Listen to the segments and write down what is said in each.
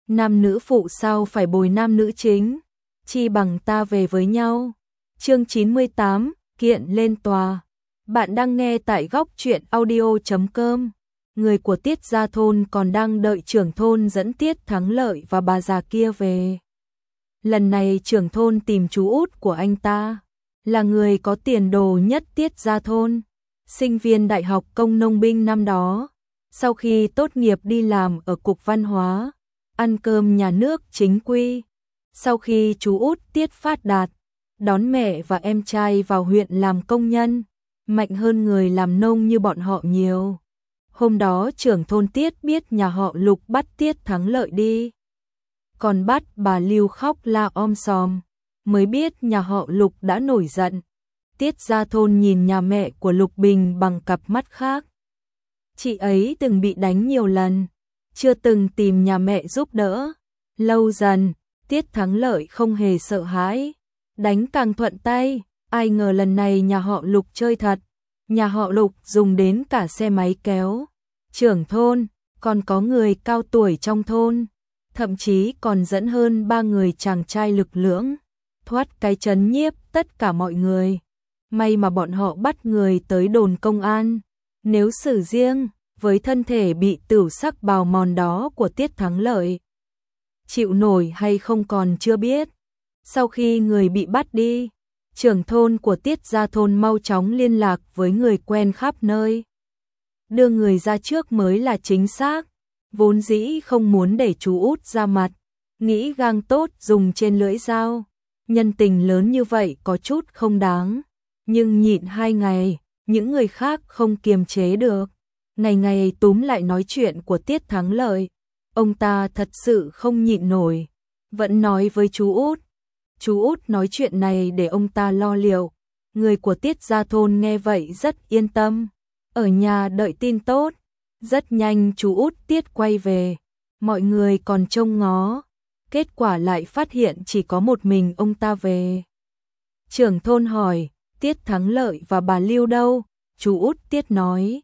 Nam nữ phụ sao phải bồi nam nữ chính, chi bằng ta về với nhau. Chương 98, kiện lên tòa. Bạn đang nghe tại góc truyện audio.com. Người của Tiết Gia thôn còn đang đợi trưởng thôn dẫn Tiết Thắng Lợi và bà già kia về. Lần này trưởng thôn tìm chú út của anh ta, là người có tiền đồ nhất Tiết Gia thôn, sinh viên đại học công nông binh năm đó. Sau khi tốt nghiệp đi làm ở Cục Văn hóa, ăn cơm nhà nước chính quy. Sau khi chú út Tiết phát đạt, đón mẹ và em trai vào huyện làm công nhân, mạnh hơn người làm nông như bọn họ nhiều. Hôm đó trưởng thôn Tiết biết nhà họ Lục bắt Tiết Thắng Lợi đi, còn bắt bà Lưu khóc la om sòm, mới biết nhà họ Lục đã nổi giận. Tiết Gia thôn nhìn nhà mẹ của Lục Bình bằng cặp mắt khác. Chị ấy từng bị đánh nhiều lần, chưa từng tìm nhà mẹ giúp đỡ. Lâu dần, Tiết Thắng Lợi không hề sợ hãi, đánh càng thuận tay. Ai ngờ lần này nhà họ Lục chơi thật, nhà họ Lục dùng đến cả xe máy kéo. Trưởng thôn, còn có người cao tuổi trong thôn, thậm chí còn dẫn hơn 3 người chàng trai lực lưỡng, thoát cái trấn nhiếp tất cả mọi người. May mà bọn họ bắt người tới đồn công an. Nếu xử riêng, với thân thể bị tửu sắc bào mòn đó của Tiết Thắng Lợi, chịu nổi hay không còn chưa biết. Sau khi người bị bắt đi, trưởng thôn của Tiết Gia thôn mau chóng liên lạc với người quen khắp nơi. Đưa người ra trước mới là chính xác, vốn dĩ không muốn để chú út ra mặt, nghĩ gang tốt dùng trên lưỡi dao. Nhân tình lớn như vậy có chút không đáng, nhưng nhịn 2 ngày, những người khác không kiềm chế được. Ngày ngày túm lại nói chuyện của Tiết Thắng Lợi, ông ta thật sự không nhịn nổi, vẫn nói với chú út. Chú út nói chuyện này để ông ta lo liệu. Người của Tiết Gia thôn nghe vậy rất yên tâm, ở nhà đợi tin tốt. Rất nhanh chú út Tiết quay về, mọi người còn trông ngó, kết quả lại phát hiện chỉ có một mình ông ta về. Trưởng thôn hỏi, Tiết Thắng Lợi và bà Lưu đâu? Chú út Tiết nói,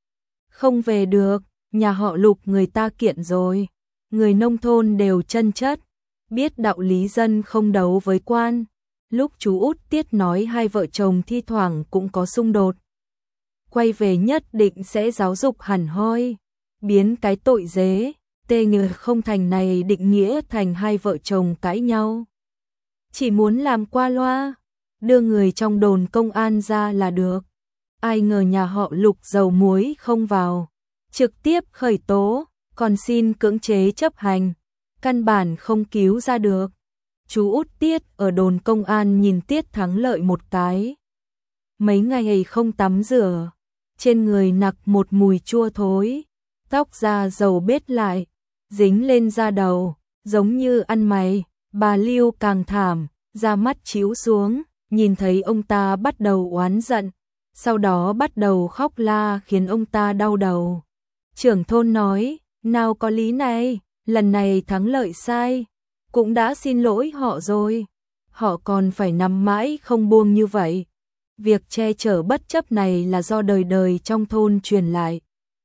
không về được, nhà họ Lục người ta kiện rồi. Người nông thôn đều chân chất, biết đạo lý dân không đấu với quan. Lúc chú út Tiết nói hai vợ chồng thi thoảng cũng có xung đột, quay về nhất định sẽ giáo dục hẳn hoi, biến cái tội dế tê ngừ không thành này định nghĩa thành hai vợ chồng cãi nhau. Chỉ muốn làm qua loa, đưa người trong đồn công an ra là được. Ai ngờ nhà họ Lục dầu muối không vào, trực tiếp khởi tố, còn xin cưỡng chế chấp hành, căn bản không cứu ra được. Chú út Tiết ở đồn công an nhìn Tiết Thắng Lợi một cái. Mấy ngày không tắm rửa, trên người nặc một mùi chua thối, tóc da dầu bết lại, dính lên da đầu, giống như ăn mày. Bà Lưu càng thảm, da mắt chíu xuống, nhìn thấy ông ta bắt đầu oán giận, sau đó bắt đầu khóc la khiến ông ta đau đầu. Trưởng thôn nói, nào có lý này, lần này Thắng Lợi sai, cũng đã xin lỗi họ rồi, họ còn phải nằm mãi không buông như vậy. Việc che chở bất chấp này là do đời đời trong thôn truyền lại.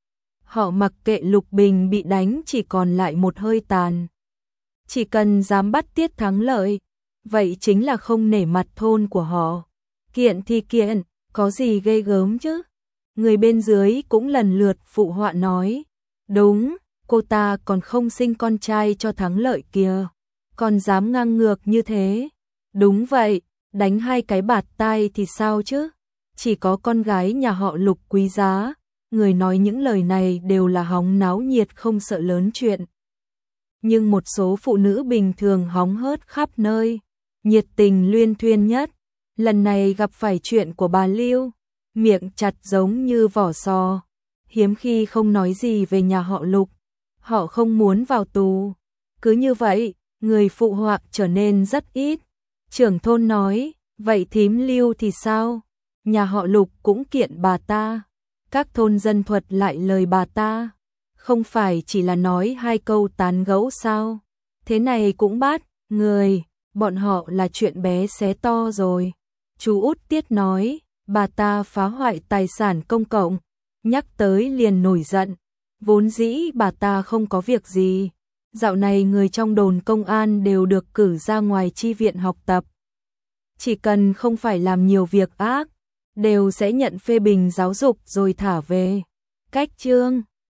Họ mặc kệ Lục Bình bị đánh chỉ còn lại một hơi tàn. Chỉ cần dám bắt Tiết Thắng Lợi, vậy chính là không nể mặt thôn của họ. Kiện thì kiện, có gì ghê gớm chứ? Người bên dưới cũng lần lượt phụ họa nói, đúng, cô ta còn không sinh con trai cho Thắng Lợi kìa, còn dám ngang ngược như thế. Đúng vậy, đánh 2 cái bạt tai thì sao chứ? Chỉ có con gái nhà họ Lục quý giá. Người nói những lời này đều là hóng náo nhiệt không sợ lớn chuyện. Nhưng một số phụ nữ bình thường hóng hớt khắp nơi, nhiệt tình luyên thuyên nhất. Lần này gặp phải chuyện của bà Lưu, miệng chặt giống như vỏ sò, hiếm khi không nói gì về nhà họ Lục. Họ không muốn vào tù. Cứ như vậy, người phụ họa trở nên rất ít. Trưởng thôn nói, vậy thím Lưu thì sao? Nhà họ Lục cũng kiện bà ta. Các thôn dân thuật lại lời bà ta, không phải chỉ là nói 2 câu tán gẫu sao? Thế này cũng bắt người, bọn họ là chuyện bé xé to rồi. Chú út Tiết nói, bà ta phá hoại tài sản công cộng, nhắc tới liền nổi giận. Vốn dĩ bà ta không có việc gì, Dạo này người trong đồn công an đều được cử ra ngoài chi viện học tập. Chỉ cần không phải làm nhiều việc ác, đều sẽ nhận phê bình giáo dục rồi thả về. Cách chương